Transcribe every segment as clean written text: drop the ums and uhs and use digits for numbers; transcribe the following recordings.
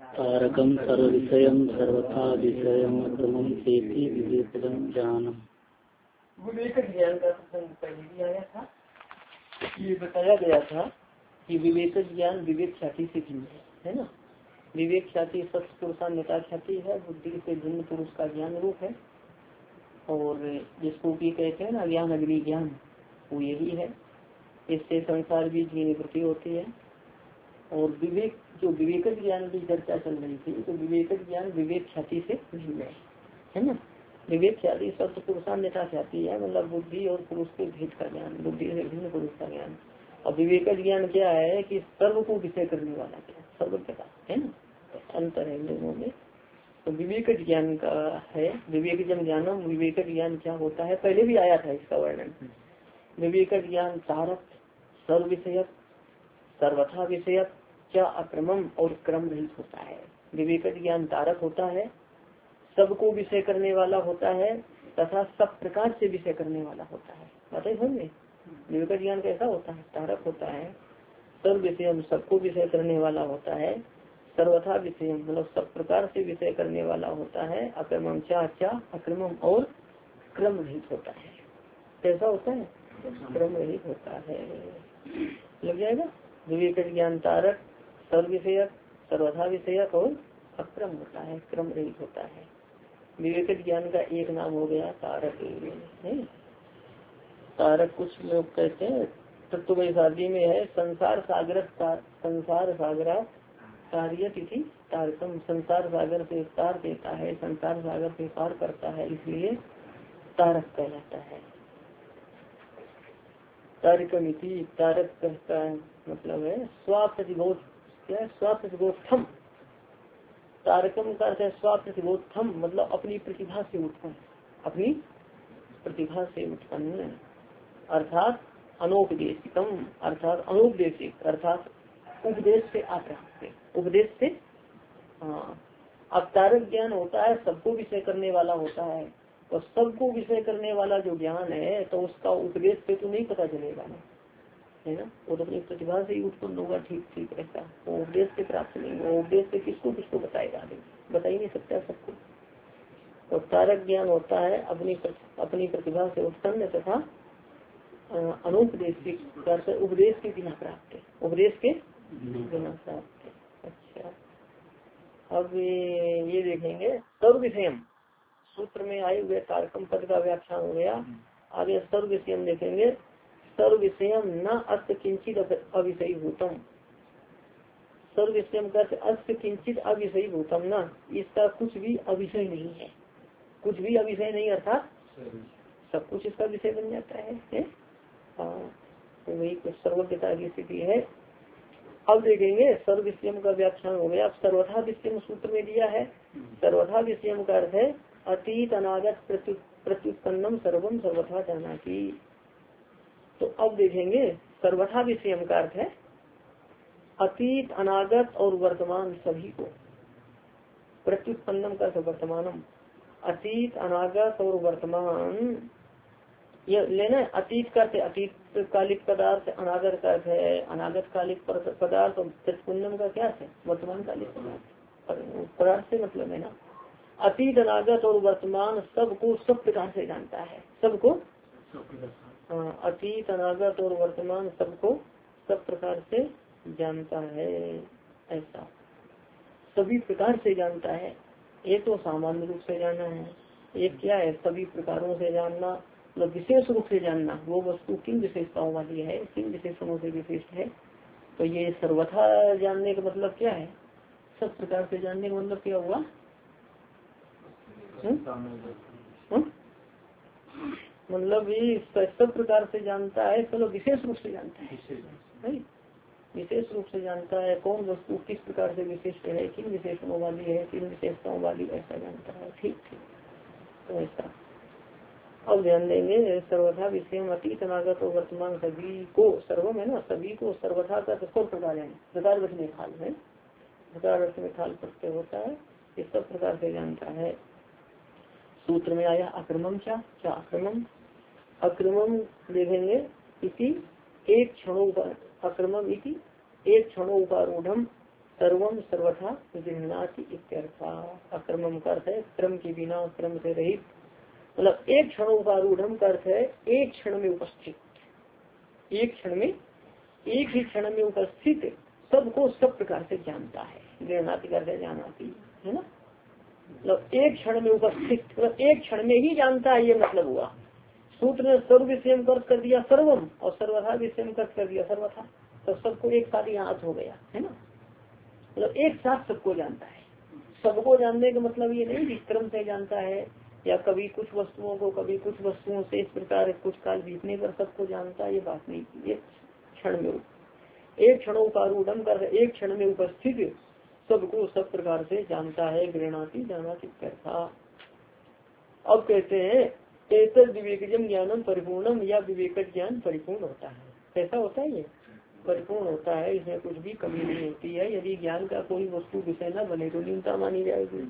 तारकं सर्वविषयं सर्वथा विषयम् अक्रमं चेति विवेकं ज्ञानम्। विवेक ज्ञान का प्रसंग पहले भी आया था। ये बताया गया था कि विवेक ज्ञान विवेक ख्याति से भिन्न है ना। विवेक ख्याति सत्य पुरुषान्यता ख्याति है, बुद्धि से भिन्न पुरुष का ज्ञान रूप है। और जिसको भी कहते हैं ना ज्ञान अग्नि ज्ञान, वो यही है। इससे संसार बीज की निवृत्ति होती है। और विवेक जो विवेक ज्ञान की चर्चा चल रही थी, तो विवेक ज्ञान विवेक ख्याति से भिन्न है ना। विवेक ख्याति सत्य पुरुषान्यता ख्याति है, मतलब बुद्धि और पुरुष के भेद का ज्ञान, बुद्धि से भिन्न पुरुष का ज्ञान। और विवेक ज्ञान क्या है कि सर्व को विषय करने वाला ज्ञान, सर्व का है ना, तो अंतर है लोगों में। तो विवेक ज्ञान का है विवेक जन ज्ञानम। विवेक ज्ञान क्या होता है, पहले भी आया था इसका वर्णन। विवेक ज्ञान तारक सर्व विषयक सर्वथा विषयक क्या अक्रमम और क्रम रहित होता है। विवेक ज्ञान तारक होता है, सबको विषय करने वाला होता है तथा सब प्रकार से विषय करने वाला होता है। बताइए समझे, विवेक ज्ञान कैसा होता है, तारक होता है, सर्व विषय सबको विषय करने वाला होता है, सर्वथा विषय मतलब सब प्रकार से विषय करने वाला होता है, अक्रमम क्या अक्रमम और क्रम रहित होता है। कैसा होता है, क्रम रहित होता है। लग जाएगा। विवेक ज्ञान तारक सर्व विषयक सर्वथा विषयक और अक्रम होता है, क्रम रहित होता है। विवेक ज्ञान का एक नाम हो गया तारक है। तारक कुछ लोग कहते हैं तत्वशादी में है संसार सागर कार्य तिथि तारकम, संसार सागर से तार देता है, संसार सागर से पार करता है, इसलिए तारक कहलाता है। तारकमिति तारक कहता है मतलब है स्वाप्रतिबोध, क्या स्वाप्रतिबोधम। तारकम का अर्थ है स्वाप्रतिबोधम, मतलब अपनी प्रतिभा से उत्पन्न, अपनी प्रतिभा से उत्पन्न, अर्थात अनौपदेशिकम अर्थात अनौपदेशिक अर्थात उपदेश से आप्राप्त, उपदेश से। हाँ, अब तारक ज्ञान होता है सबको विषय करने वाला होता है, और सबको विषय करने वाला जो ज्ञान है तो उसका उपदेश से तो नहीं पता चलेगा ना, है ना। वो तो अपनी प्रतिभा से ही उत्पन्न होगा, ठीक ऐसा। वो उपदेश से प्राप्त नहीं, वो उपदेश से किसको बताएगा, बता ही नहीं सकता सबको। तो तारक ज्ञान होता है अपनी प्रतिभा से उत्पन्न तथा अनुपदेशिक उपदेश के बिना प्राप्त है, उपदेश के बिना प्राप्त है। अच्छा, अब ये देखेंगे सर्व विषयम सूत्र में आए हुए तारकम पद का व्याख्यान हो गया। आगे सर्व विषयम देखेंगे। सर्व विषयम न अस्त किंचित अविषयी भूतम। सर्व विषयम का अस्त किंचित अविषयी भूतम न, इसका कुछ भी अविषय नहीं है, कुछ भी अविषय नहीं अर्थात सब कुछ इसका विषय बन जाता है। हाँ, तो वही कुछ सर्वज्ञता की स्थिति है। अब देखेंगे सर्व विषयम का व्याख्यान हो गया। अब सर्वथा विषयम सूत्र में दिया है। सर्वथा विषयम का अर्थ है अतीत अनागत प्रत्युत्पन्नम सर्वम सर्वथा जानाति। तो अब देखेंगे सर्वथा विषयम का अर्थ है अतीत अनागत और वर्तमान सभी को, प्रत्युत्पन्नम का वर्तमानम, अतीत अनागत और वर्तमान ये लेना। अतीत का अतीत कालिक पदार्थ, अनागत का अर्थ है अनागत कालिक पदार्थ, और प्रत्युत्पन्नम का क्या है वर्तमान कालिक पदार्थ से मतलब है ना। अतीत अनागत और वर्तमान सबको सब प्रकार से जानता है, सबको अतीत अनागत और वर्तमान सबको सब प्रकार से जानता है, ऐसा सभी प्रकार से जानता है। एक तो सामान्य रूप से जानना है, एक क्या है सभी प्रकारों से जानना, मतलब विशेष रूप से जानना। वो वस्तु किन विशेषताओं वाली है, किन विशेषणों से विशिष्ट है। तो ये सर्वथा जानने का मतलब क्या है, सब प्रकार से जानने का मतलब क्या हुआ, मतलब ये सब प्रकार से जानता है, चलो विशेष रूप से जानता है, विशेष रूप से जानता है कौन वस्तु किस प्रकार से विशिष्ट है, किन विशेषणों वाली है, किन विशेषताओं वाली, ऐसा जानता है। ठीक, तो ऐसा। अब ध्यान देंगे सर्वथा विषय अतीत अनागत और वर्तमान सभी को, सर्वम है ना, सभी को सर्वथा का सब प्रकार है, प्रकार रखने खाल है, प्रकार रखने खाल प्रत्यय होता है, ये सब प्रकार से जानता है। सूत्र में आया अक्रमम क्या अक्रमम, अक्रमम देखेंगे इति एक क्षणों अक्रमम इति एक क्षणों उपारूढ़ सर्वम सर्वथा गृह्णाति इत्यर्था। अक्रमम का अर्थ है क्रम के बिना, क्रम से रहित, मतलब एक क्षणोपारूढ़ का अर्थ है एक क्षण में उपस्थित, एक क्षण में, एक ही क्षण में उपस्थित सबको सब प्रकार से जानता है। गृह्णाति करते जानाति है ना, मतलब एक क्षण में उपस्थित, मतलब एक क्षण में ही जानता है, ये मतलब हुआ। सूत्र ने सर्व विषय कर दिया सर्वम और सर्वथा विषय कर दिया सर्वथा, तो सबको एक साथ यहाँ हो गया है ना, मतलब एक साथ सबको जानता है। सबको जानने का मतलब ये नहीं कि क्रम से जानता है या कभी कुछ वस्तुओं को कभी कुछ वस्तुओं से, इस प्रकार कुछ काल बीतने पर सबको जानता है, ये बात नहीं की। एक क्षण में, एक क्षणोपारूढ़ कर एक क्षण में उपस्थित सबको सब प्रकार से जानता है। गृह्णाति जानाति करता। अब कहते हैं एतद विवेकजम ज्ञानम परिपूर्णम, या विवेक ज्ञान परिपूर्ण होता है। कैसा होता है ये? परिपूर्ण होता है, इसमें कुछ भी कमी नहीं होती है। यदि ज्ञान का कोई वस्तु विषय न बने तो न्यूनता मानी जाएगी।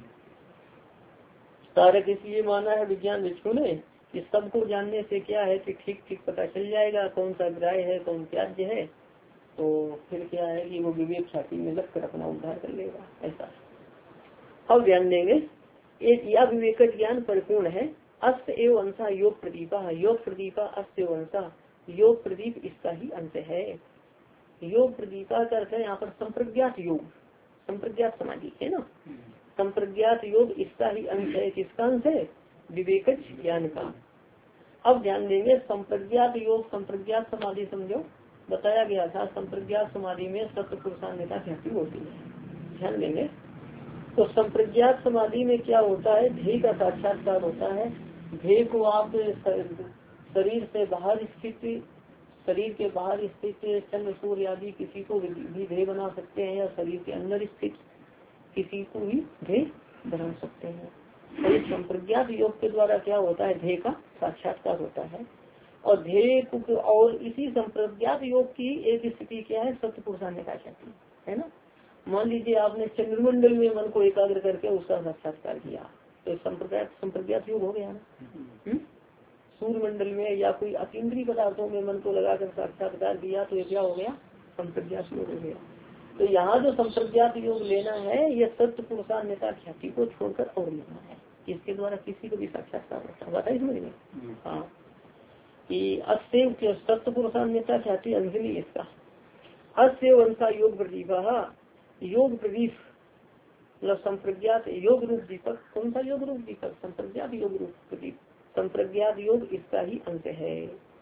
तारक इसलिए माना है विज्ञान भिक्षु ने कि सबको जानने से क्या है कि ठीक ठीक पता चल जाएगा कौन सा ग्राह्य है कौन त्याज्य है, तो फिर क्या है कि वो विवेक छाती में लग कर अपना उद्धार कर लेगा। ऐसा अब ध्यान देंगे। एक या विवेक ज्ञान परिपूर्ण है। अस्त एवं अंशा योग प्रदीपा, योग प्रदीपा अस्त एवं अंशा, योग प्रदीप इसका ही अंश है। योग प्रदीपा का अर्थ है यहाँ पर संप्रज्ञात योग, संप्रज्ञात समाधि है ना, संप्रज्ञात योग इसका ही अंश है। किसका अंश है? विवेक ज्ञान का। अब ध्यान देंगे संप्रज्ञात योग, संप्रज्ञात समाधि समझो, बताया गया था संप्रज्ञात समाधि में सत्य पुरुषान्यता ख्याति होती है। ध्यान देंगे तो संप्रज्ञात समाधि में क्या होता है? ध्येय का साक्षात्कार होता है। ध्येय को आप शरीर से बाहर स्थित, शरीर के बाहर स्थित चंद्र सूर्य आदि किसी को भी ध्येय बना सकते हैं, या शरीर के अंदर स्थित किसी को भी ध्येय बना सकते हैं। तो इस संप्रज्ञात योग के द्वारा क्या होता है? ध्येय का साक्षात्कार होता है। और ध्येय और इसी संप्रज्ञात योग की एक स्थिति क्या है? सत्य पुरुषान्यता ख्याति है ना। मान लीजिए आपने चंद्रमंडल में मन को एकाग्र करके उसका साक्षात्कार किया तो संप्रज्ञात योग हो गया ना। सूर्य मंडल में या कोई अतीन्द्रिय पदार्थों में मन को लगाकर साक्षात्कार किया तो ये क्या हो गया? संप्रज्ञात योग हो गया। तो यहाँ जो संप्रज्ञात योग लेना है ये सत्य पुरुषान्यता ख्याति को छोड़कर और लेना है। इसके द्वारा किसी को भी साक्षात्कार होता है, बताइए समझ में। हाँ कि अस्य सत्य पुरुषान्यता ख्याति अंजलि इसका अस्य वंशा योग प्रतिभा, योग प्रदीप मतलब संप्रज्ञात योग रूप दीपक। कौन सा योग रूप दीपक? संप्रज्ञात योग रूप प्रदीप। संप्रज्ञात योग इसका ही अंश है।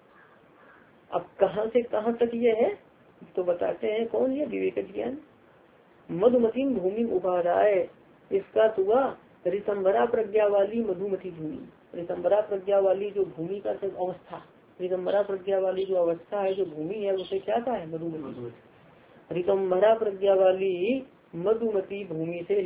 अब कहाँ से कहाँ तक ये है तो बताते हैं कौन ये? विवेक ज्ञान। मधुमती भूमि उपाध्याय, इसका हुआ ऋतंबरा प्रज्ञा वाली मधुमती भूमि। ऋतंबरा प्रज्ञा वाली जो भूमि का अवस्था, ऋतंबरा प्रज्ञा वाली जो अवस्था है, जो भूमि है, उसे क्या कहा है? मधुमती। ऋतंबरा प्रज्ञा वाली मधुमती भूमि से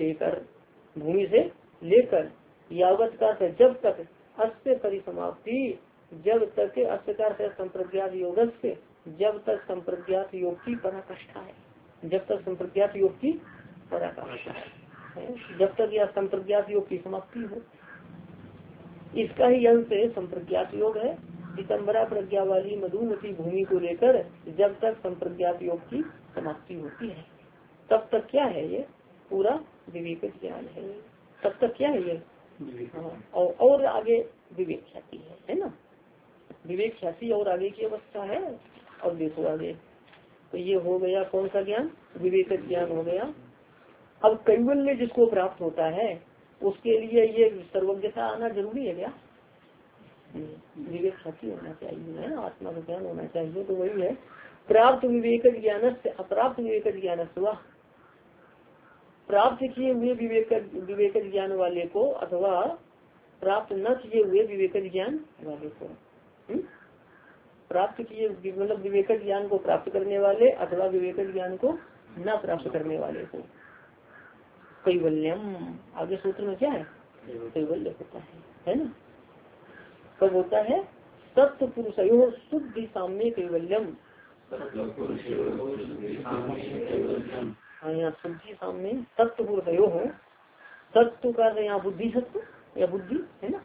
लेकर यावत का जब तक अस्य परिसमाप्ति, जब तक अस्कार से संप्रज्ञात योग से, जब तक संप्रज्ञात योग की पराकाष्ठा है, जब तक संप्रज्ञात योग की पराकाष्ठा है, जब तक यह संप्रज्ञात योग की समाप्ति हो, इसका ही अंश संप्रज्ञात योग है। दिसंबरा प्रज्ञा वाली मधुमती भूमि को लेकर जब तक संप्रज्ञात योग की समाप्ति होती है तब तक क्या है? ये पूरा विवेक ज्ञान है। तब तक क्या है ये? और आगे विवेक ख्याति है ना। विवेक ख्याति और आगे की अवस्था है। और देखो आगे तो ये हो गया कौन सा ज्ञान? विवेक ज्ञान हो गया। अब कैवल्य जिसको प्राप्त होता है उसके लिए ये सर्वज्ञता आना जरूरी है क्या? विवेक ख्याति होना चाहिए है ना, आत्मा का ज्ञान होना चाहिए। तो वही है प्राप्त विवेक ज्ञान से अप्राप्त विवेक ज्ञान हुआ। प्राप्त किए हुए विवेक ज्ञान वाले को अथवा प्राप्त न किए हुए विवेक ज्ञान वाले को, प्राप्त किए मतलब विवेक ज्ञान को प्राप्त करने वाले अथवा विवेक ज्ञान को न प्राप्त करने वाले को कैवल्यम। आगे सूत्र में क्या है? कैवल्य होता है ना। कब होता है? सत्य पुरुषयो शुद्धि साम्य कैवल्यम। हाँ यहाँ शुद्धि साम्य सत्य पुरुषयो हो। सत्य का यहाँ बुद्धि सत्य या बुद्धि है ना,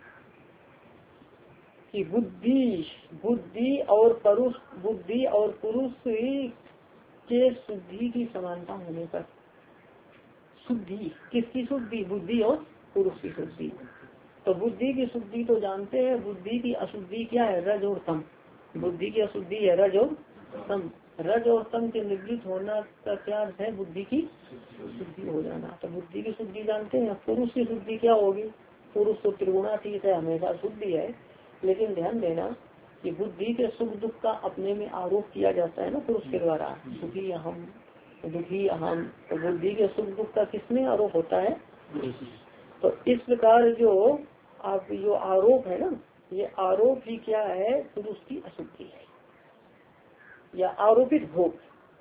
कि बुद्धि और पुरुष के शुद्धि की समानता होने पर, शुद्धि किसकी शुद्धि, बुद्धि और पुरुष की शुद्धि। तो बुद्धि की शुद्धि तो जानते हैं, बुद्धि की अशुद्धि क्या है, रज और तम। बुद्धि की अशुद्धि है रज और तम। रज और तम के निवृत्त होना का क्या अर्थ है, बुद्धि की शुद्धि हो जाना। तो बुद्धि की शुद्धि जानते हैं। पुरुष की शुद्धि क्या होगी, पुरुष तो त्रिगुणातीत है, हमेशा शुद्धि है। लेकिन ध्यान देना कि बुद्धि के सुख दुख का अपने में आरोप किया जाता है ना पुरुष के द्वारा, सुखी अहम दुखी अहम। तो बुद्धि के सुख दुख का किसमें आरोप होता है। तो इस प्रकार जो आरोप है ना, ये आरोप ही क्या है, पुरुष की अशुद्धि है या आरोपित भोग।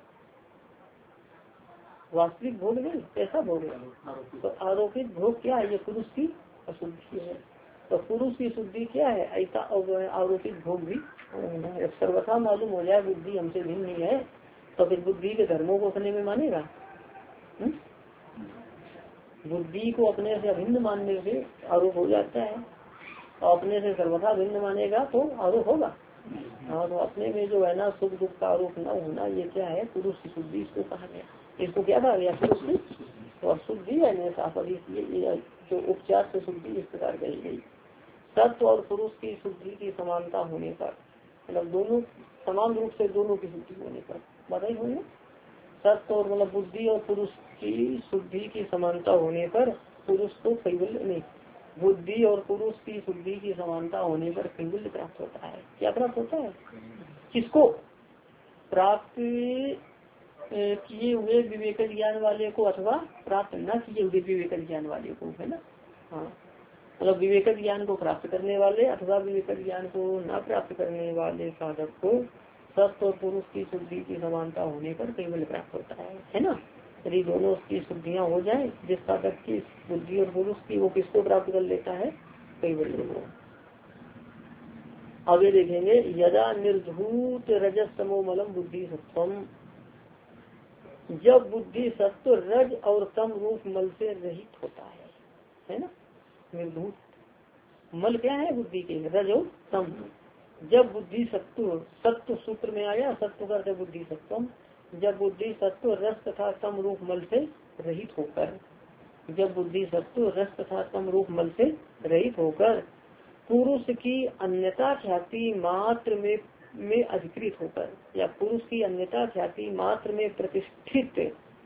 वास्तविक भोग नहीं, ऐसा भोग है। तो आरोपित भोग क्या है, ये पुरुष की अशुद्धि है। तो पुरुष की शुद्धि क्या है, ऐसा आरोपित भोग भी सर्वथा मालूम हो जाए बुद्धि हमसे भिन्न नहीं है, तो फिर बुद्धि के धर्मों को अपने में मानेगा। बुद्धि को अपने से अभिन्न मानने से आरोप हो जाता है, और अपने से सर्वथा भिन्न मानेगा तो आरोप होगा। हाँ, तो अपने में जो है ना सुख दुख का आरोप न होना, ये क्या है, पुरुष की शुद्धि इसको कहा गया। इसको क्या कहा गया, पुरुष की तो शुद्धि है। ये जो उपचार से शुद्धि इस प्रकार कही गई। सत्व और पुरुष की शुद्धि की समानता होने पर, मतलब दोनों समान रूप से दोनों की शुद्धि होने पर, बताइए होने सत्व और मतलब बुद्धि और पुरुष की शुद्धि की समानता होने पर, पुरुष को कैवल्य नहीं, बुद्धि और पुरुष की शुद्धि की समानता होने पर कैवल्य प्राप्त होता है। क्या प्राप्त होता है, किसको प्राप्त किए हुए विवेक ज्ञान वाले को, अथवा प्राप्त न किए हुए विवेक ज्ञान वाले को, है ना। हाँ, मतलब विवेक ज्ञान को प्राप्त करने वाले अथवा विवेक ज्ञान को न प्राप्त करने वाले साधक को सत्व और पुरुष की शुद्धि की समानता होने पर कैवल्य प्राप्त होता है ना। यदि दोनों की शुद्धियाँ हो जाए, जिस साधक की बुद्धि और पुरुष की, वो किसको प्राप्त कर लेता है, कैवल्य को। आगे देखेंगे, यदा निर्धूत रजस तमोमलम बुद्धि सत्वम, जब बुद्धि सत्व रज और तम रूप मल से रहित होता है ना। निर्धूत मल क्या है, बुद्धि के रज और तम। जब बुद्धि सत्व, सत्व सूत्र में आया, सत्व करते बुद्धि सत्वम। जब बुद्धि सत्व रस तथा तम रूप मल से रहित होकर, जब बुद्धि सत्व रस तथा तम रूप मल से रहित होकर पुरुष की अन्यता ख्याति मात्र में अधिकृत होकर, या पुरुष की अन्यता ख्याति मात्र में प्रतिष्ठित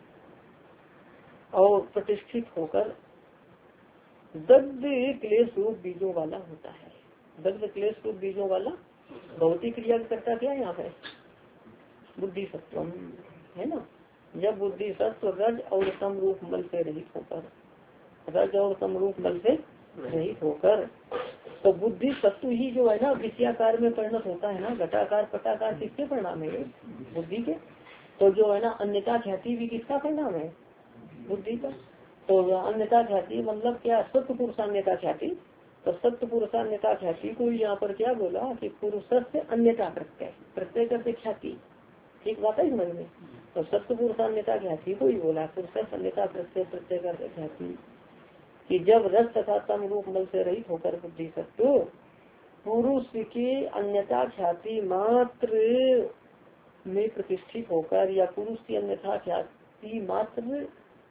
होकर दग्ध क्लेश रूप बीजों वाला होता है। दग्ध क्लेश रूप बीजों वाला भौतिक क्रिया करता क्या है यहाँ पे, बुद्धि सत्व है ना। जब बुद्धि सत्व रज और तम रूप मल से रहित होकर, रज और तम रूप मल से रहित होकर, तो बुद्धि सत्व ही जो है ना विषयाकार में परिणत होता है ना। घटाकार पटाकार किसके परिणाम है, बुद्धि के। तो जो है ना अन्यथा ख्याति भी किसका परिणाम है, बुद्धि का। तो अन्यथा ख्याति मतलब क्या, सत्य पुरुषान्यता ख्याति। तो सत्य पुरुषान्यता ख्याति को यहाँ पर क्या बोला कि पुरुष से अन्यता प्रत्यय, प्रत्यय करते ख्याति, ठीक बात है समझ में। तो सत्य पुरुषान्यता ख्याति को ही बोला, पुरुष अन्यता प्रत्यय, प्रत्यय करते ख्याति, कि जब रस तथा तम रूप मल से रहित होकर बुद्धि सत्व पुरुष की अन्यता ख्याति मात्र में प्रतिष्ठित होकर, या पुरुष की अन्यथा ख्याति मात्र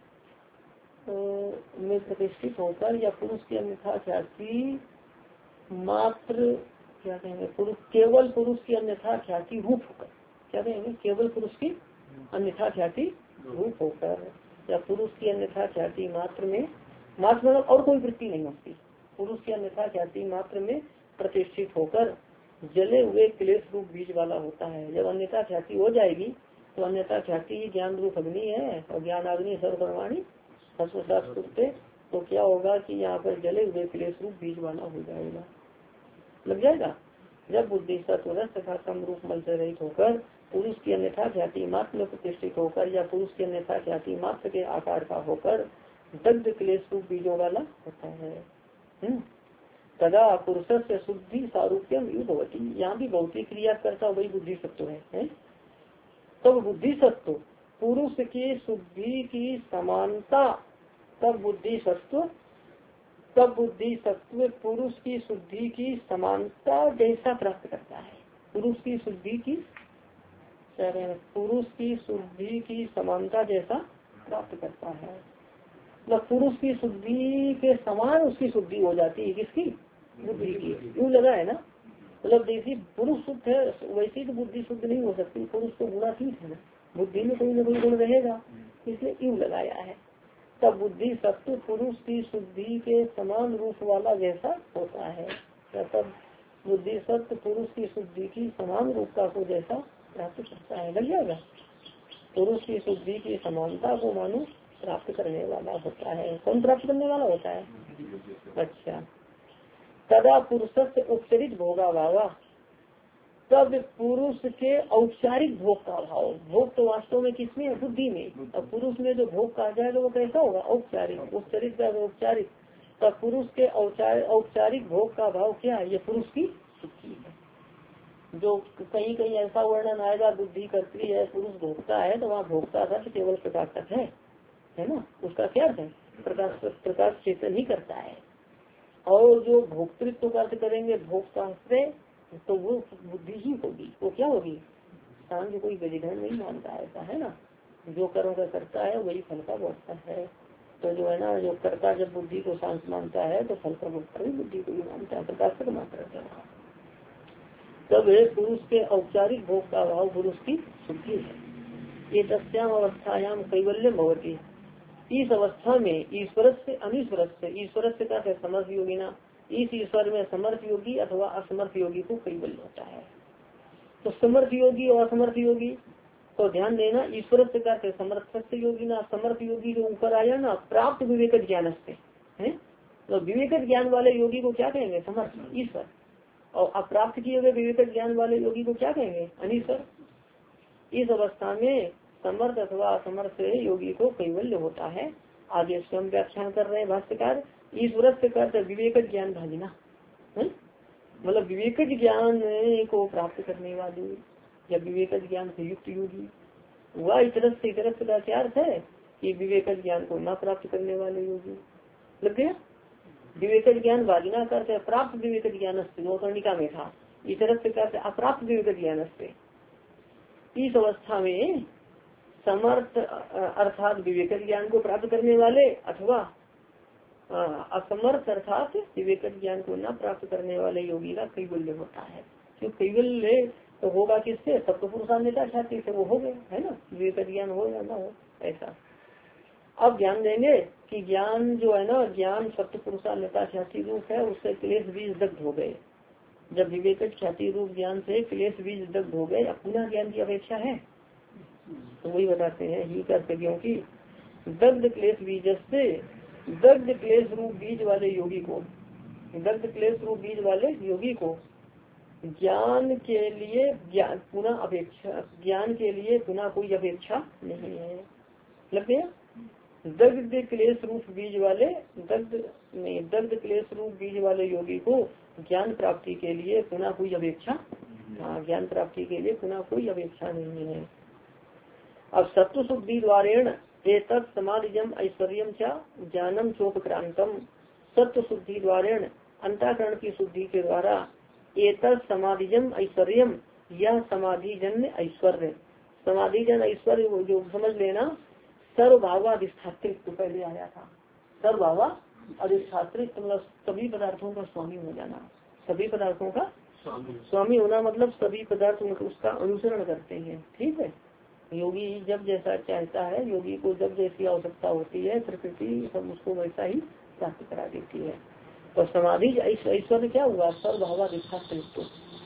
में प्रतिष्ठित होकर, या पुरुष की अन्यथा ख्याति मात्र क्या कहेंगे, पुरुष केवल पुरुष की अन्यथा ख्याति रूप होकर, क्या कहेंगे, केवल पुरुष की अन्यथा ख्याति रूप होकर, या पुरुष की अन्यथा ख्याति मात्र में, मात्र मतलब और कोई वृत्ति नहीं होती, पुरुष की अन्यथा ख्याति मात्र में प्रतिष्ठित होकर जले हुए क्लेश रूप बीज वाला होता है। जब अन्यथा ख्याति हो जाएगी तो अन्यथा ख्याति ही ज्ञान रूप अग्नि है, और ज्ञान अग्नि सर्वकर्माणि सर्वशास्त्र, तो क्या होगा कि यहाँ पर जले हुए क्लेश रूप बीज वाला हो जाएगा, लग जाएगा। जब बुद्धि सत्व रस तथा तम रूप मल से रहित होकर पुरुष की अन्यथा ख्याति मात्र में प्रतिष्ठित होकर, या पुरुष की अन्यथा ख्याति मात्र के आकार का होकर दग्ध क्लेश रूप बीजों वाला होता है। तदा पुरुष से शुद्धि सारूप्यम युग होती, यहाँ भी भौतिक क्रिया करता वही बुद्धि सत्व है। तब बुद्धि सत्व पुरुष की शुद्धि की समानता, तब बुद्धि सत्व पुरुष की शुद्धि की समानता जैसा प्राप्त करता है। पुरुष की शुद्धि की कह रहे हैं पुरुष की शुद्धि की समानता जैसा प्राप्त करता है। मतलब पुरुष की शुद्धि के समान उसकी शुद्धि हो जाती है, किसकी? बुद्धि की। यूँ लगा है ना, मतलब जैसी पुरुष शुद्ध है वैसी तो बुद्धि शुद्ध नहीं हो सकती। पुरुष तो गुणातीत है ना, बुद्धि में कोई न कोई गुण रहेगा, इसलिए यूँ लगाया है। तब बुद्धि सत्व पुरुष की शुद्धि के समान रूप वाला जैसा होता है। तब बुद्धि सत्व पुरुष की शुद्धि की समान रूपता को जैसा प्राप्त करता है। लग जाएगा, पुरुष की शुद्धि की समानता को मानो प्राप्त करने वाला होता है। कौन प्राप्त करने वाला होता है? अच्छा, तदा पुरुष से औपचारिक भोगा भावा, तब पुरुष के औपचारिक भोग का भाव। भोग तो वास्तव में किसमें है? बुद्धि में। अब पुरुष में जो भोग कहा जाएगा वो कैसा होगा? औपचारिक। औपचारिक का औपचारिक, तब पुरुष के औपचारिक भोग का भाव क्या है? ये पुरुष की शुद्धि है। जो कहीं कहीं ऐसा वर्णन आएगा बुद्धि करती है पुरुष भोगता है, तो वहाँ भोगता था तो केवल प्रकाशक है ना, उसका क्या है? प्रकाश चेतन ही करता है। और जो भोक्तृत्व का अर्थ करेंगे भोग शास्त्र, तो वो बुद्धि ही होगी। वो क्या होगी? सांख्य कोई व्यधिकरण नहीं मानता है, ऐसा है ना, जो कर्म का करता है वही फल का भोगता है। तो जो है ना, जो कर्ता जब बुद्धि को शांत मानता है तो फल का भोगता भी बुद्धि को भी मानता है, प्रकाशक मात्र है। तब पुरुष के औपचारिक भोग का भाव पुरुष की शुद्धि है। ये तस्याम अवस्थायाम कैवल्य भवती, इस अवस्था में ईश्वर से अनिश्वर से, ईश्वर से क्या समर्थ योगी ना, इस ईश्वर में समर्थ योगी अथवा असमर्थ योगी को कैवल्य होता है। तो समर्थ योगी और असमर्थ योगी तो ध्यान देना, ईश्वर से क्या समर्थ योगी ना, समर्थ योगी जो ऊपर आया ना, प्राप्त विवेक ज्ञान से है। तो विवेक ज्ञान वाले योगी को क्या कहेंगे? समर्थ ईश्वर। और अप्राप्त किए हुए विवेक ज्ञान वाले योगी को क्या कहेंगे? अनीश्वर। इस अवस्था में समर्थ अथवा असमर्थ योगी को कैवल्य होता है। आगे स्वयं व्याख्यान कर रहे हैं भाष्यकार, ईश्वर से करते विवेक ज्ञान भाजना, मतलब विवेक ज्ञान को प्राप्त करने वाले या विवेक ज्ञान से युक्त योगी। वह इतरस का क्या अर्थ है कि विवेक ज्ञान को न प्राप्त करने वाले योगी। लग गया? विवेक ज्ञान भाजना करते प्राप्त विवेक ज्ञान से, वो कर्णिका में था। इतरस से करते अप्राप्त विवेक ज्ञान से। इस अवस्था में समर्थ अर्थात विवेक ज्ञान को प्राप्त करने वाले अथवा असमर्थ अर्थात विवेक ज्ञान को न प्राप्त करने वाले योगी का कैवल्य होता है। क्यों कैवल्य तो होगा किससे? सप्त पुरुषान्यता ख्याति से वो हो गए, है ना, विवेक ज्ञान हो या ना हो ऐसा। अब ध्यान देंगे कि ज्ञान जो है ना, ज्ञान सप्त पुरुषान्यता ख्याति रूप है, उससे क्लेश बीज दग्ध हो गए। जब विवेक ख्याति रूप ज्ञान से क्लेश बीज दग्ध हो गए, अब पुनः ज्ञान की अपेक्षा है, तो वही बताते हैं ही करते, क्योंकि दग्ध क्लेश बीज से, दग्ध क्लेश रूप बीज वाले योगी को, दग्ध क्लेश रूप बीज वाले योगी को ज्ञान के लिए पुनः अपेक्षा, ज्ञान के लिए पुनः कोई अपेक्षा नहीं है। लग गया? दग्ध क्लेश रूप बीज वाले, दग्ध क्लेश रूप बीज वाले योगी को ज्ञान प्राप्ति के लिए पुनः कोई अपेक्षा, ज्ञान प्राप्ति के लिए पुनः कोई अपेक्षा नहीं है। अब सत्व शुद्धि द्वारेण एतत् समाधिजम ऐश्वर्यम च ज्ञानम चोपक्रांतम, सत्व शुद्धि द्वारेण अंतःकरण की शुद्धि के द्वारा एतत् समाधिजम ऐश्वर्यम, यह समाधिजन्य ऐश्वर्य, समाधिजन ऐश्वर्य जो समझ लेना, सर्वभावाधिष्ठात्रित्व पहले आया था। सर्वभावाधिष्ठात्रित्व मतलब सभी पदार्थों का स्वामी हो जाना, सभी पदार्थों का स्वामी होना मतलब सभी पदार्थ उसका अनुसरण करते हैं। ठीक है, योगी जब जैसा चाहता है, योगी को जब जैसी आवश्यकता होती है प्रकृति सब उसको वैसा ही प्राप्त करा देती है। तो समाधि ऐश्वर्य क्या हुआ? सर्वभावाधिष्ठात्रित्व।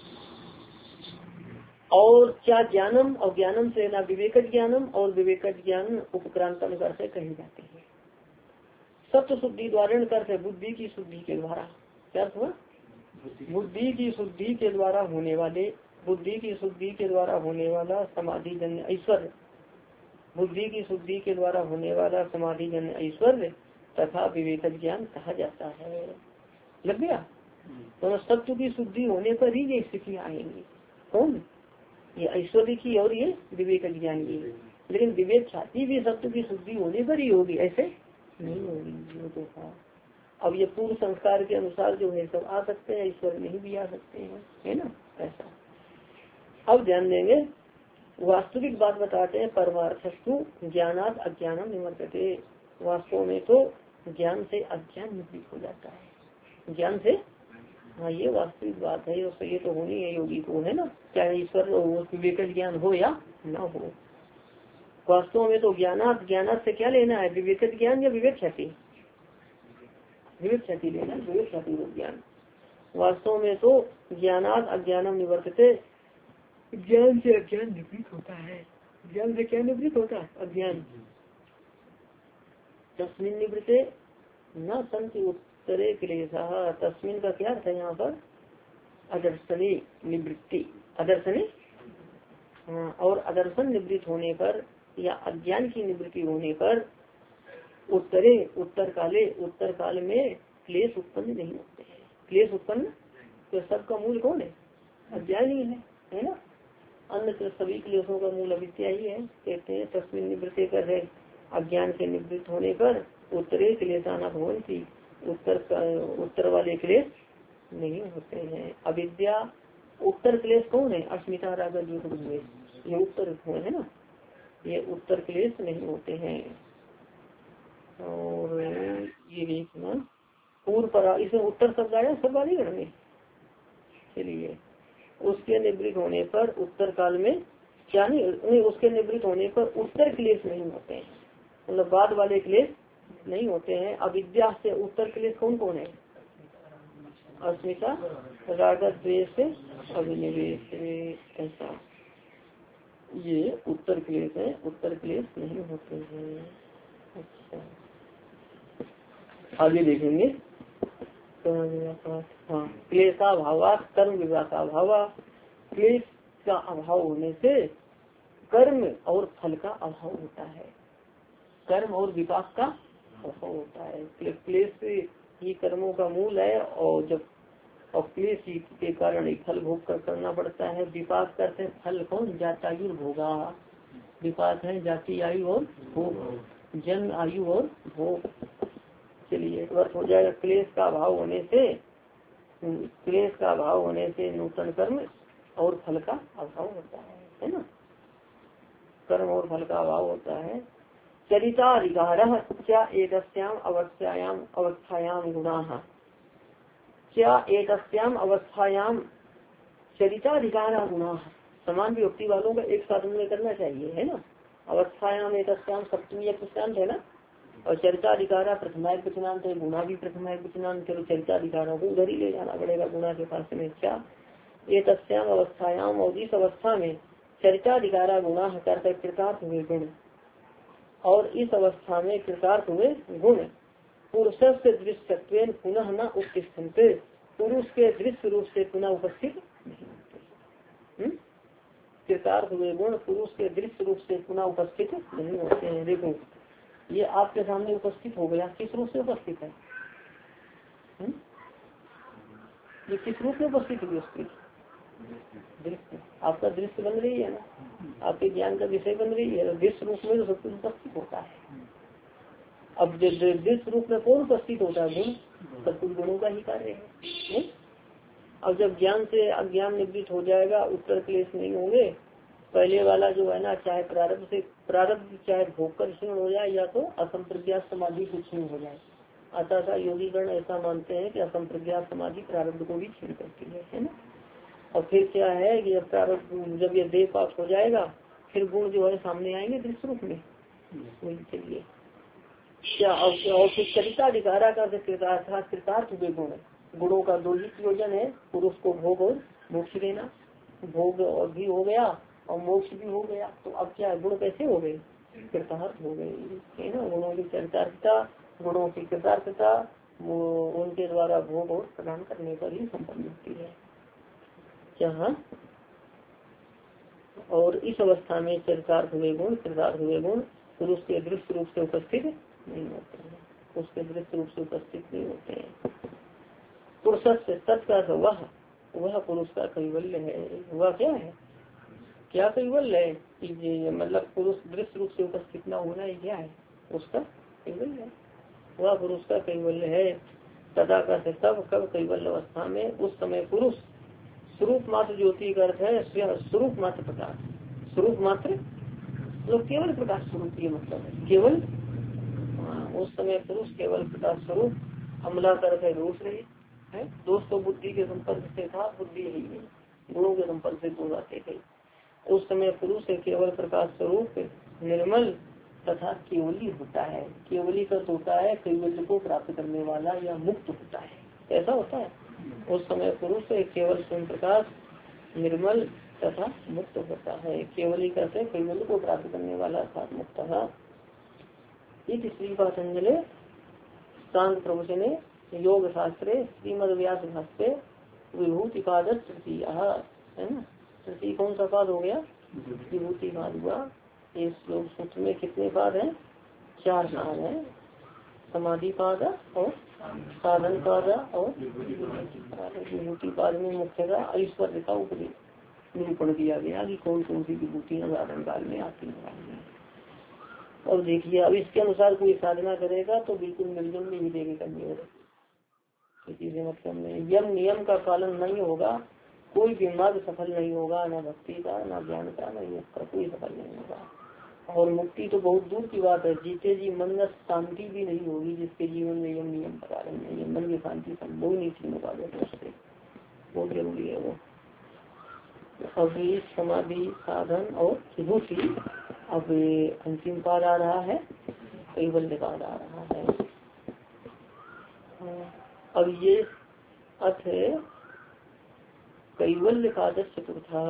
और क्या ज्ञानम, और ज्ञानम से ना विवेक ज्ञानम, और विवेक ज्ञान उपक्रांतम करते कहे जाते हैं। सत्य शुद्धि द्वारा करते बुद्धि की शुद्धि के द्वारा, क्या हुआ? बुद्धि की शुद्धि के द्वारा होने वाले, बुद्धि की शुद्धि के द्वारा होने वाला समाधि जन्य ऐश्वर्य, बुद्धि की शुद्धि के द्वारा होने वाला समाधि जन्य ऐश्वर्य तथा विवेक ज्ञान कहा जाता है। लग गया? तो सत्व की शुद्धि होने पर ही ये स्थिति आएंगी। कौन? ये ऐश्वर्य की और ये विवेक ज्ञान की। लेकिन विवेक ख्याति भी सत्व की शुद्धि होने पर ही होगी, ऐसे नहीं होगी। वो तो था। अब ये पूर्व संस्कार के अनुसार जो है सब आ सकते हैं, ईश्वर नहीं भी आ सकते हैं, है ना, ऐसा। अब ध्यान देंगे वास्तविक बात बताते हैं। परमार्थस्तु ज्ञानात् अज्ञानम निवर्तते, वास्तव में तो ज्ञान से अज्ञान निवृत्त हो जाता है, ज्ञान से। हाँ, ये वास्तविक बात है, ये तो होनी है योगी को, है ना, चाहे ईश्वर विवेक ज्ञान हो या न हो। वास्तव में तो ज्ञानात्, ज्ञानात् से क्या लेना है, विवेक ज्ञान या विवेक ख्याति, विवेक ख्याति लेना, विवेक ख्याति ज्ञान। वास्तव में तो ज्ञानात् अज्ञानम निवर्तते, ज्ञान से अज्ञान निवृत्त होता है। ज्ञान से क्या निवृत्त होता है, अज्ञान। तस्मिन् निवृत्ते न संति उत्तरे क्लेशः, तस्मिन् का क्या अर्थ है यहाँ पर, अदर्शनी निवृत्ति, अदर्शनी। और अदर्शन निवृत्त होने पर या अज्ञान की निवृत्ति होने पर उत्तरे, उत्तर काले, उत्तर काल में क्लेश उत्पन्न नहीं होते हैं। क्लेश उत्पन्न तो सबका मूल कौन है, अज्ञान ही है ना। अन्य सभी क्लेशों का मूल अविद्या ही है। कहते हैं तस्मिन् निवृत्ते कर है, अज्ञान के निवृत्त होने पर उत्तरे क्लेशाना भवन्ति, उत्तर वाले क्लेश नहीं होते हैं। अविद्या उत्तर क्लेश कौन है, अस्मिता राग द्वेष द्वेष, ये उत्तर है ना, ये उत्तर क्लेश नहीं होते हैं। और ये देखना पूर्व पर, इसमें उत्तर शब्द आया सर्वाधिकरण में, चलिए उसके निवृत्त होने पर उत्तर काल में क्या नहीं, उसके निवृत्त होने पर उत्तर क्लेश नहीं होते हैं, मतलब बाद वाले क्लेश नहीं होते हैं। अविद्या से उत्तर क्लेश कौन कौन है, अस्मिता राग द्वेष से अभिनिवेश, ऐसा ये उत्तर क्लेश है, उत्तर क्लेश नहीं होते हैं। अच्छा आगे देखेंगे। हाँ, क्लेशा भावा कर्म विपाका भावा, क्लेश का अभाव होने से कर्म और फल का अभाव होता है, कर्म और विपाक का अभाव होता है। क्लेश ही कर्मों का मूल है, और जब और क्लेश के कारण ही फल भोग कर करना पड़ता है। विपाक करते हैं फल कौन, जातायु भोगा, विपाक है जाति आयु और भोग, जन्म आयु और भोग। चलिए अर्थ हो जाएगा, क्लेश का अभाव होने से, क्लेश का अभाव होने से नूतन कर्म और फल का अभाव होता है ना, कर्म और फल का अभाव होता है। चरिताधिकारः क्या एतस्याम अवस्थायाम गुणाः, क्या एतस्याम अवस्थायाम चरिताधिकारः गुणाः, समान विभक्ति वालों का एक साथ में करना चाहिए, है ना। अवस्थायाम एतस्याम सप्तमी एक दृष्टान्त है ना, और चरिताधिकारा प्रथमा एक वचनांत है, गुणा भी प्रथमा एक वचनांत। चलो चरिताधिकारों को उधर ही ले जाना पड़ेगा, गुणा के पास में। क्या एतस्याम अवस्थायाम, और इस अवस्था में चरिताधिकारा गुणा करते कृतार्थ हुए गुण, और इस अवस्था में कृतार्थ हुए गुण पुरुष से दृश्यत्वेन पुनः न उत्तिष्ठन्ते, पुरुष के दृश्य रूप से पुनः उपस्थित नहीं होते। कृतार्थ हुए गुण पुरुष के दृश्य रूप से पुनः उपस्थित नहीं होते हैं। देखो ये आपके सामने उपस्थित हो गया, किस रूप से उपस्थित है, ये किस रूप में उपस्थित हुई, उसकी दृश्य, आपका दृश्य बन रही है ना, आपके ज्ञान का विषय बन रही है, दृश्य रूप में तो सब कुछ उपस्थित होता है। अब दृश्य रूप में कौन उपस्थित होता है, गुण, सब कुछ गुणों का ही कार्य है। अब जब ज्ञान से अज्ञान निवृत्त हो जाएगा, उत्तर क्लेश नहीं होंगे। पहले वाला जो है ना, चाहे प्रारब्ध से, प्रारब्ध चाहे भोग कर क्षीण हो जाए या तो असंप्रज्ञात समाधि से क्षीण हो जाए। अतः योगी गण ऐसा मानते हैं कि असंप्रज्ञात समाधि प्रारब्ध को भी क्षीण करती है ना। और फिर क्या है कि जब प्रारब्ध, जब ये देह पास हो जाएगा, फिर गुण जो है सामने आएंगे दृश्य रूप में। चलिए क्या, और फिर चरिताधिकारा का कृतार्थ हुए गुण, गुणों का दो ही प्रयोजन है, पुरुष को भोग और मोक्ष देना, भोग और भी हो गया और मोक्ष भी हो गया। तो अब क्या गुण कैसे हो गए, कृतार्थ हो गए, है ना। गुणों की चरितार्थता, गुणों की कृतार्थता उनके द्वारा भोग और प्रदान करने पर ही संपन्न होती है। क्या, और इस अवस्था में चरितार्थ हुए गुण, कृतार्थ हुए गुण पुरुष के दृश्य रूप से उपस्थित नहीं होते हैं, उसके दृश्य रूप से उपस्थित नहीं होते हैं। पुरुष से तत्का वह पुरुष का कैवल्य है। वह क्या है, क्या कैवल्य है, मतलब पुरुष दृश्य रूप से उपस्थित न होना ही क्या है, उसका कैवल्य है, वह पुरुष का कैवल्य है। तथा का तब कब कैवल्य अवस्था में, उस समय पुरुष स्वरूप मात्र ज्योति का अर्थ है स्वरूप मात्र प्रकाश, स्वरूप मात्र तो केवल प्रकाश स्वरूप, ये मतलब है केवल उस समय पुरुष केवल प्रकाश स्वरूप। अमला कर है दोष रहित है, दोष तो बुद्धि के संपर्क से था, बुद्धि ही नहीं, गुणों के संपर्क से दूर आते थे। उस समय पुरुष केवल प्रकाश स्वरूप निर्मल तथा केवली होता है। केवली का होता है कैवल्य को प्राप्त करने वाला या मुक्त होता है, ऐसा होता है। उस समय पुरुष केवल स्वयं प्रकाश निर्मल तथा मुक्त होता है। केवली का से कैवल्य को प्राप्त करने वाला अर्थात मुक्त है। श्री पातंजलि शांत प्रवचने योग शास्त्रे श्रीमद व्यास भाष्ये विभूति पाद तृतीय है ना। तृतीय कौन सा पाद हो गया? विभूति पाद हुआ। इस श्लोक सूत्र में कितने पाद हैं? 4 पाद हैं, समाधि पाद और साधन पाद और विभूति पाद में मुख्यतः ऐश्वर्य का निरूपण किया गया कि कौन कौन सी विभूतियां साधन काल में आती हैं। और देखिए अब इसके अनुसार कोई साधना करेगा तो बिल्कुल निर्जन में ही देगी करनी होगा, किसी से मतलब नहीं। यम नियम का पालन नहीं होगा, कोई भी मार्ग सफल नहीं होगा, ना भक्ति का, ना ज्ञान का, ना योग का, कोई सफल नहीं होगा। और मुक्ति तो बहुत दूर की बात है, जीते जी मन में शांति भी नहीं होगी जिसके जीवन में यम नियम का पालन नहीं है। मन की शांति संभव नहीं थी मुकाबले उससे, बहुत जरूरी है वो। अभी समाधि साधन और विभूति। अब अंतिम पाद आ रहा है, कैवल्य पाद आ रहा है। अब ये अर्थ है कैवल्य पाद चतुर्था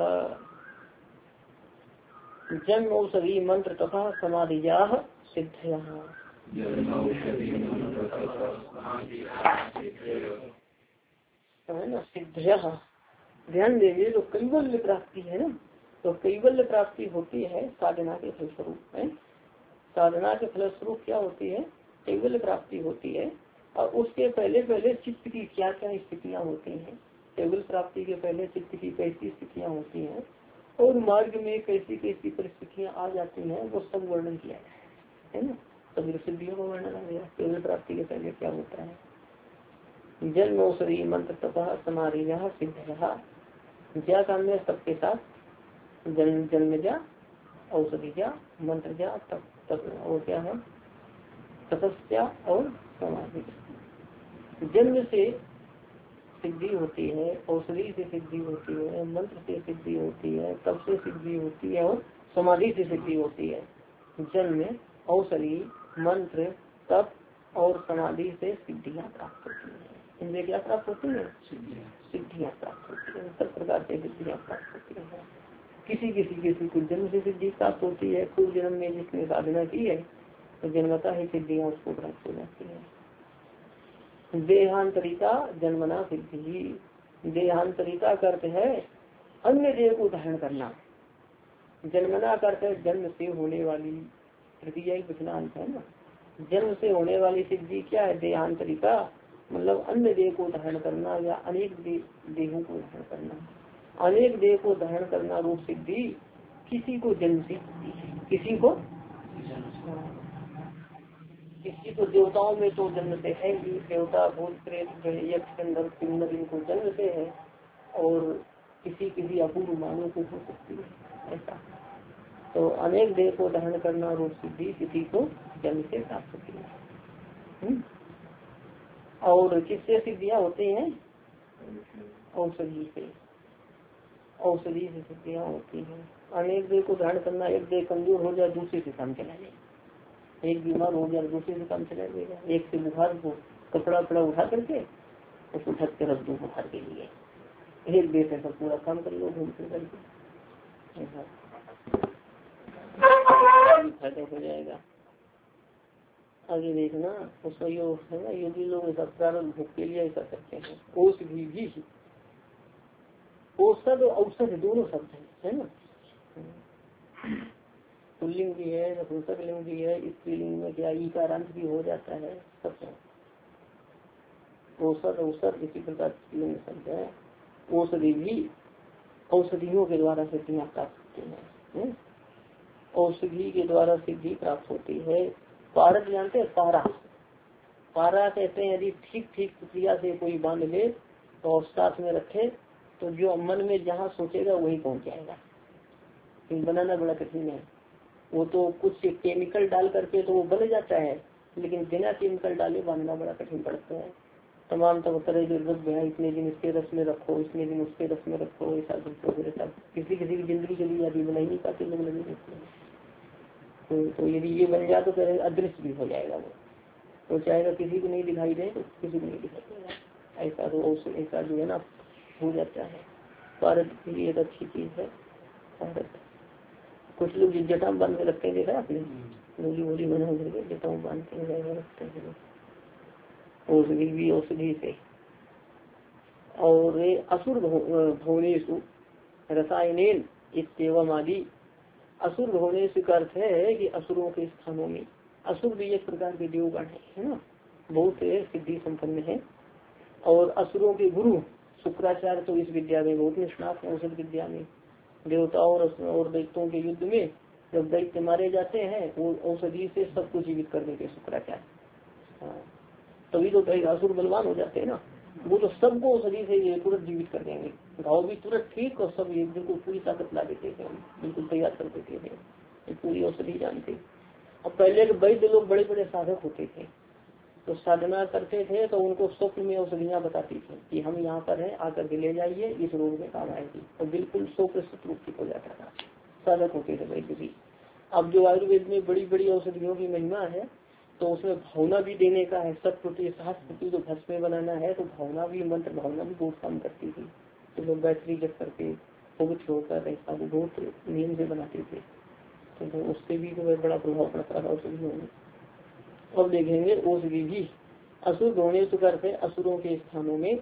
जन्म औषधि मंत्र तथा समाधिया सिद्धया है ना। सिद्धया ध्यान देंगे, तो कैवल्य प्राप्ति है ना, तो कैवल्य प्राप्ति होती है साधना के फलस्वरूप है। साधना के फलस्वरूप क्या होती है? कैवल्य प्राप्ति होती है। और उसके पहले पहले चित्त की क्या क्या स्थितियां होती हैं, कैवल्य प्राप्ति के पहले चित्त की कैसी स्थितियां होती हैं और मार्ग में कैसी कैसी परिस्थितियां आ जाती हैं, वो सब वर्णन किया है ना। सभी सिद्धियों का वर्णन आ गया। कैवल्य प्राप्ति के पहले क्या होता है? जन्म औषधि मंत्र तपः समाधि सिद्ध ज्या काम्य सबके साथ जन्म जा औषधि जा मंत्र जा तप और क्या है तपस्या और समाधि। जन्म से सिद्धि होती है, औषधि से सिद्धि होती है, मंत्र से सिद्धि होती है, तप से सिद्धि होती है और समाधि से सिद्धि होती है। जन्म औषधि मंत्र तप और समाधि से सिद्धियां प्राप्त होती है। इनमें क्या प्राप्त होती है? सिद्धियां प्राप्त होती है। सब प्रकार से सिद्धियां प्राप्त होती है। किसी को जन्म से सिद्धि प्राप्त होती है, पूर्व जन्म में जिसने साधना की है तो जन्मता ही सिद्धियां उसको प्राप्त हो जाती है। देहांतरिता जन्मना सिद्धि। देहांतरिता का अर्थ है अन्य देह को धारण करना। जन्मना का अर्थ है जन्म से होने वाली, तृतीय वचनांत है ना। जन्म से होने वाली सिद्धि क्या है? देहांतरिका मतलब अन्य देह को धारण करना या अनेक देहों को धारण करना। अनेक देह को धारण करना रूप सिद्धि किसी को जन्म से होती है, किसी को देवताओं में तो जन्म से है ही, देवता भूत प्रेत यक्ष गंधर्व किन्नर इनको जन्म से है, और किसी अपूर्व मानव को हो सकती है ऐसा। तो अनेक देह को धारण करना रूप सिद्धि किसी को जन्म से प्राप्त होती है। और किससे सिद्धियां होती हैं? औषधि से, औषधि से सिद्धियां होती हैं। अनेक देह को धारण करना, एक देह कमजोर हो जाए दूसरे से काम चला जाए, एक बीमार हो गया दूसरे से काम चला जाएगा। एक से बुखार को कपड़ा उठा करके उसको ढक के रख दो बुखार के लिए, एक देह से सब पूरा काम कर लो घूम फिर करके, फायदा हो जाएगा। आगे देखना उसका योग है ना, योगी लोग ऐसा प्रारंभ भोग के लिए ऐसा करते हैं। औषधि भी, औषध और औषध दोनों शब्द है ना। पुल्लिंग भी है, नपुंसक लिंग भी है, स्त्रीलिंग में क्या ईकारांत भी हो जाता है। सब औषध औषध इसी प्रकार लिंग शब्द है। औषधि भी औषधियों के द्वारा सिद्धियां प्राप्त होती है। औषधि के द्वारा सिद्धि प्राप्त होती है। पारक जानते हैं? पारा कहते हैं यदि ठीक क्रिया से कोई बांध ले तो साथ में रखे तो जो मन में जहाँ सोचेगा वही पहुंच जाएगा। बनाना बड़ा कठिन है। वो तो कुछ केमिकल डाल करके तो वो बन जाता है, लेकिन बिना केमिकल डाले बांधना बड़ा कठिन पड़ता है। तमाम तरह के रस है, इतने दिन इसके रस में रखो, इतने दिन उसके रस में रखो, ऐसा ऐसा किसी किसी की जिंदगी चली जाती, बना ही नहीं पाते लोग लगे रहते हैं। तो यदि ये बन जाए तो फिर अदृश्य भी हो जाएगा वो, तो चाहेगा किसी को नहीं दिखाई दे तो किसी को नहीं दिखाई देगा, ऐसा तो ऐसा जो है ना हो जाता है। भारत के लिए एक अच्छी चीज है भारत। कुछ लोग जटा में बांध के रखते हैं, देखा आपने, गोली वोली बना करके जटा में बांध के रखते हैं औषधि भी औषधि से। और असुर भुवनेषु रसायनेन इत्येवम आदि। असुर भुवनेषु का अर्थ है कि असुरों के स्थानों में, असुर भी एक प्रकार के देवगण है ना, बहुत सिद्धि संपन्न है। और असुरों के गुरु शुक्राचार्य तो इस विद्या में बहुत निष्णात है, औषध विद्या में। देवताओं और दैत्यों के युद्ध में जब दैत्य मारे जाते हैं वो औषधि से सबको जीवित कर देते शुक्राचार्य। हाँ, तभी तो असुर बलवान हो जाते हैं ना, वो तो सबको औषधि से तुरंत जीवित कर देंगे, घाव भी तुरंत ठीक, और सब एक दिन को पूरी ताकत ला देते थे, बिल्कुल तैयार कर देते थे, ये पूरी औषधि जानते। और पहले के वैद्य लोग बड़े बड़े साधक होते थे, तो साधना करते थे तो उनको स्वप्न में औषधियाँ बताती थी कि हम यहाँ पर हैं, आकर के ले जाइए, इस रोग में काम आएगी, और बिल्कुल 100% रूप ठीक हो जाता था। साधक होते थे वैद्य भी। अब जो आयुर्वेद में बड़ी बड़ी औषधियों की महिमा है, तो उसमें भावना भी देने का है, 7% जो भस्म बनाना है, तो भावना भी, मंत्र भावना भी बहुत काम करती थी। तो लोग बैटरी जब करके छोड़कर ऐसा वो बहुत नियम से बनाते थे, तो उससे भी तो बड़ा प्रभाव पड़ता है औषधियों में। अब देखेंगे औषधि भी असुर होने से करते असुरों के स्थानों में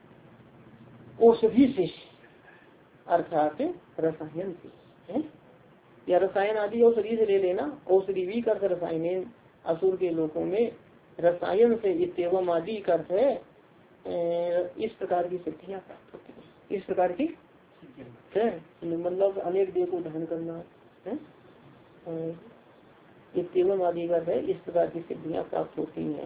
औषधि से, अर्थात रसायन से, या रसायन आदि औषधि से ले लेना। औषधि भी करते रसायन, असुर के लोगों में रसायन से इत्येवम आदि करते है इस प्रकार की सिद्धियाँ प्राप्त होती है। इस प्रकार की मतलब अनेक देह को धारण करना है, इत्येवम आदि का है इस प्रकार की सिद्धियाँ प्राप्त होती हैं।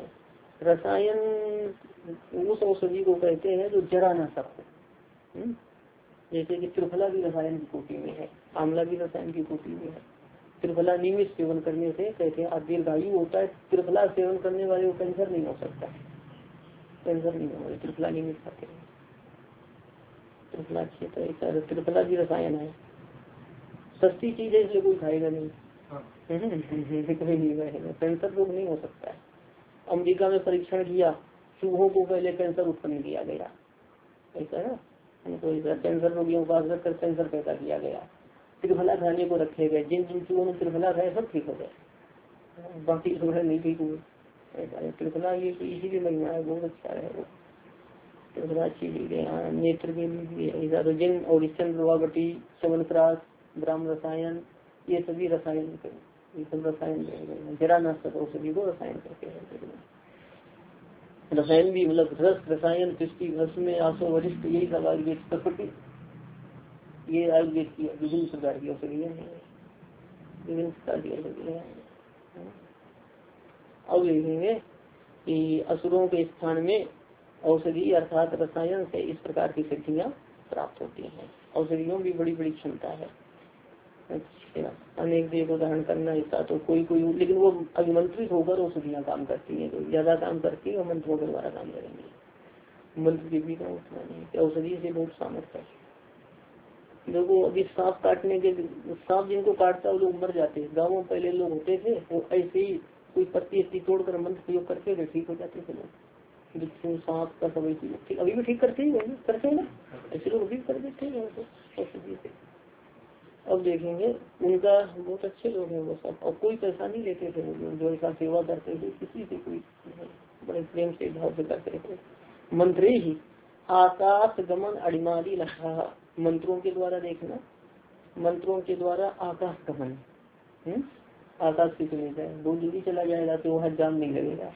रसायन उस औषधि को कहते हैं जो जरा न सको, जैसे कि त्रिफला भी रसायन की कोटि में है, आंवला भी रसायन की कोटि में है। त्रिफला नियमित सेवन करने से कहते हैं दीर्घायु होता है। त्रिफला सेवन करने वाले को कैंसर नहीं हो सकता, कैंसर नहीं होगा, त्रिफला नियमित खाते हैं। त्रिफला अच्छी तरह, त्रिफला भी रसायन है, सस्ती चीज है इसलिए कोई खाएगा नहीं, कोई नहीं खाएगा, कैंसर रोग नहीं हो सकता है। अमेरिका में परीक्षण किया, चूहों को पहले कैंसर उत्पन्न किया गया, ऐसा है, उनको कैंसर रोगियों को आग्रह कर कैंसर पैदा किया गया। त्रिफला खाने को रखे गए, जिन जिन चूहों ने त्रिफला खाए सब ठीक हो गए, बाकी थोड़े नहीं ठीक हुए। ऐसा त्रिफला ये इसीलिए महिमा है, बहुत अच्छा है वो, त्रिफला अच्छी चीज है। नेत्र के लिए ऐसा तो जिन और चंद्रवावटी, च्यवनप्राश, ब्राह्म रसायन, ये सभी रसायन, ये सब रसायन जरा न औषधि को रसायन कहते हैं। रसायन भी मतलब रस रसायन, पुष्टि, भस्म, आसो, वरिष्ठ, यही सब आयुर्वेद प्रकृति, ये आयुर्वेद की विभिन्न प्रकार की औषधियाँ हैं, विभिन्न प्रकार की औषधियाँ हैं। अब देखेंगे कि असुरों के स्थान में औषधि अर्थात रसायन से इस प्रकार की सिद्धियाँ प्राप्त होती हैं। औषधियों की बड़ी बड़ी क्षमता है, अनेक देह को धारण करना, ऐसा तो कोई कोई, लेकिन वो अभिमंत्रित होकर औषधियाँ काम करती हैं, तो ज्यादा काम करती है और मंत्रों के द्वारा काम करेंगे, मंत्र के भी उतना नहीं, औषधि से बहुत सामर्थ्य है। देखो अभी सांप काटने के, सांप जिनको काटता है वो लोग मर जाते हैं। गाँवों में पहले लोग होते थे वो ऐसे ही कोई पत्ती तोड़कर मंत्र प्रयोग करते थे, ठीक हो जाते थे लोग। बिच्छू सांप का सब ऐसी अभी भी ठीक करते ही करते हैं ना, ऐसे लोग भी कर देते हैं औषधि से। अब देखेंगे उनका बहुत अच्छे लोग हैं वो सब, और कोई पैसा नहीं लेते थे वो जो ऐसा सेवा करते थे, किसी से कोई बड़े प्रेम से भाव से करते थे। मंत्री ही आकाश गमन अड़िमाली लखा, मंत्रों के द्वारा देखना, मंत्रों के द्वारा आकाश गमन, आकाश से चले जाए, बहुत जल्दी चला जाएगा तो वहाँ जाम नहीं लगेगा।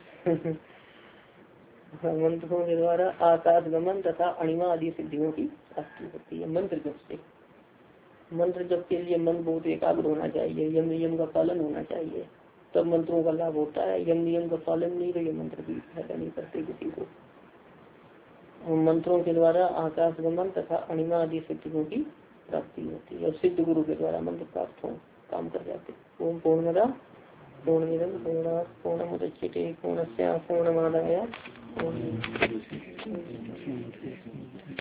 मंत्रों के द्वारा आकाश गमन तथा अणिमा आदि सिद्धियों की प्राप्ति होती है मंत्र जप से। मंत्र जप के लिए मन बहुत एकाग्र होना चाहिए, यम नियम का पालन होना चाहिए, तब मंत्रों का लाभ होता है। यम नियम का पालन नहीं तो ये मंत्र भी फायदा नहीं करते किसी को। मंत्रों के द्वारा आकाश गमन तथा अणिमा आदि सिद्धियों की प्राप्ति होती है और सिद्ध गुरु के द्वारा मंत्र प्राप्त हो काम कर जाते। ओम पूर्णमदा पूर्णमिदं पूर्णात् पूर्णमुदच्यते पूर्णस्य पूर्णमादाय